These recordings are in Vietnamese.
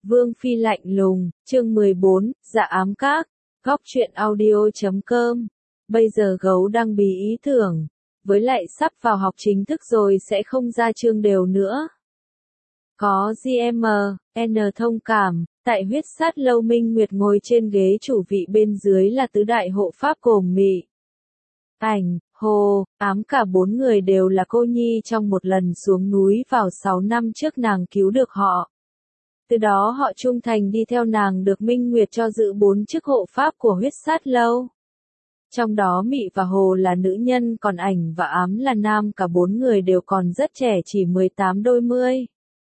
Vương Phi lạnh lùng, chương 14, dạ ám các, góc truyện audio.com. Bây giờ gấu đang bí ý tưởng, với lại sắp vào học chính thức rồi sẽ không ra chương đều nữa. Có GM, N thông cảm, tại huyết sát lâu Minh Nguyệt ngồi trên ghế chủ vị bên dưới là tứ đại hộ pháp Cổm Mị, Ảnh, Hồ, Ám, cả bốn người đều là cô nhi trong một lần xuống núi vào 6 năm trước nàng cứu được họ. Từ đó họ trung thành đi theo nàng được Minh Nguyệt cho giữ 4 chức hộ pháp của huyết sát lâu. Trong đó Mị và Hồ là nữ nhân, còn Ảnh và Ám là nam, cả bốn người đều còn rất trẻ, chỉ 18 đôi mươi.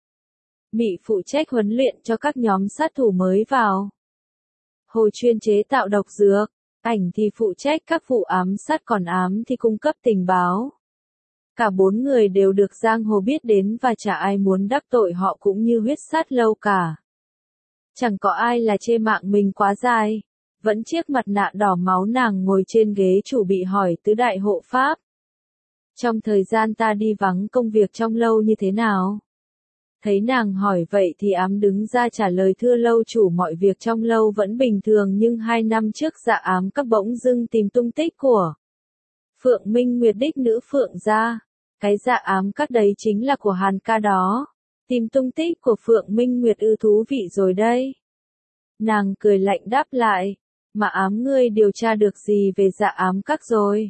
Mị phụ trách huấn luyện cho các nhóm sát thủ mới vào. Hồ chuyên chế tạo độc dược, Ảnh thì phụ trách các vụ ám sát, còn Ám thì cung cấp tình báo. Cả bốn người đều được giang hồ biết đến và chả ai muốn đắc tội họ cũng như huyết sát lâu cả. Chẳng có ai là chê mạng mình quá dài. Vẫn chiếc mặt nạ đỏ máu nàng ngồi trên ghế chủ bị hỏi tứ đại hộ pháp. Trong thời gian ta đi vắng công việc trong lâu như thế nào? Thấy nàng hỏi vậy thì Ám đứng ra trả lời, thưa lâu chủ, mọi việc trong lâu vẫn bình thường, nhưng 2 năm trước dạ ám các bỗng dưng tìm tung tích của Phượng Minh Nguyệt đích nữ Phượng gia. Cái dạ ám các đấy chính là của Hàn ca đó. Tìm tung tích của Phượng Minh Nguyệt thú vị rồi đây. Nàng cười lạnh đáp lại, mà Ám ngươi điều tra được gì về dạ ám các rồi?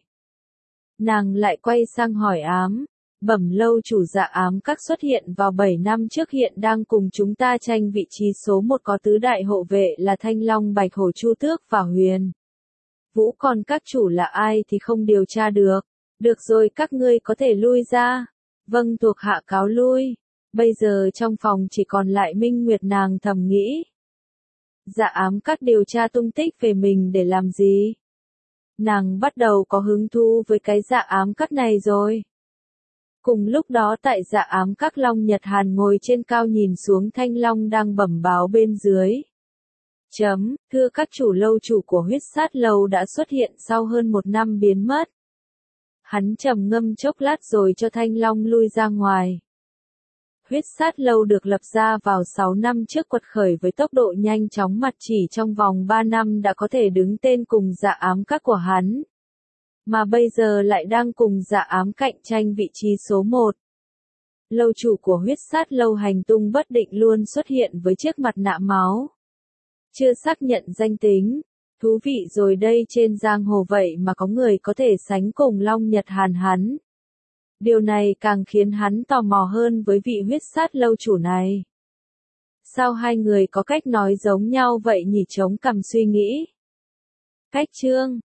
Nàng lại quay sang hỏi Ám, bẩm lâu chủ, dạ ám các xuất hiện vào 7 năm trước, hiện đang cùng chúng ta tranh vị trí số 1, có tứ đại hộ vệ là Thanh Long, Bạch Hổ, Chu Tước và Huyền Vũ, còn các chủ là ai thì không điều tra được. Được rồi, các ngươi có thể lui ra. Vâng, thuộc hạ cáo lui. Bây giờ trong phòng chỉ còn lại Minh Nguyệt, nàng thầm nghĩ. Dạ ám các điều tra tung tích về mình để làm gì? Nàng bắt đầu có hứng thú với cái dạ ám các này rồi. Cùng lúc đó tại dạ ám các, Long Nhật Hàn ngồi trên cao nhìn xuống Thanh Long đang bẩm báo bên dưới. Thưa các chủ, lâu chủ của huyết sát lâu đã xuất hiện sau hơn 1 năm biến mất. Hắn trầm ngâm chốc lát rồi cho Thanh Long lui ra ngoài. Huyết sát lâu được lập ra vào 6 năm trước, quật khởi với tốc độ nhanh chóng, mặt chỉ trong vòng 3 năm đã có thể đứng tên cùng dạ ám các của hắn. Mà bây giờ lại đang cùng dạ ám cạnh tranh vị trí số 1. Lâu chủ của huyết sát lâu hành tung bất định, luôn xuất hiện với chiếc mặt nạ máu. Chưa xác nhận danh tính. Thú vị rồi đây, trên giang hồ vậy mà có người có thể sánh cùng Long Nhật Hàn hắn. Điều này càng khiến hắn tò mò hơn với vị huyết sát lâu chủ này. Sao hai người có cách nói giống nhau vậy nhỉ? Chống cằm suy nghĩ. Cách chương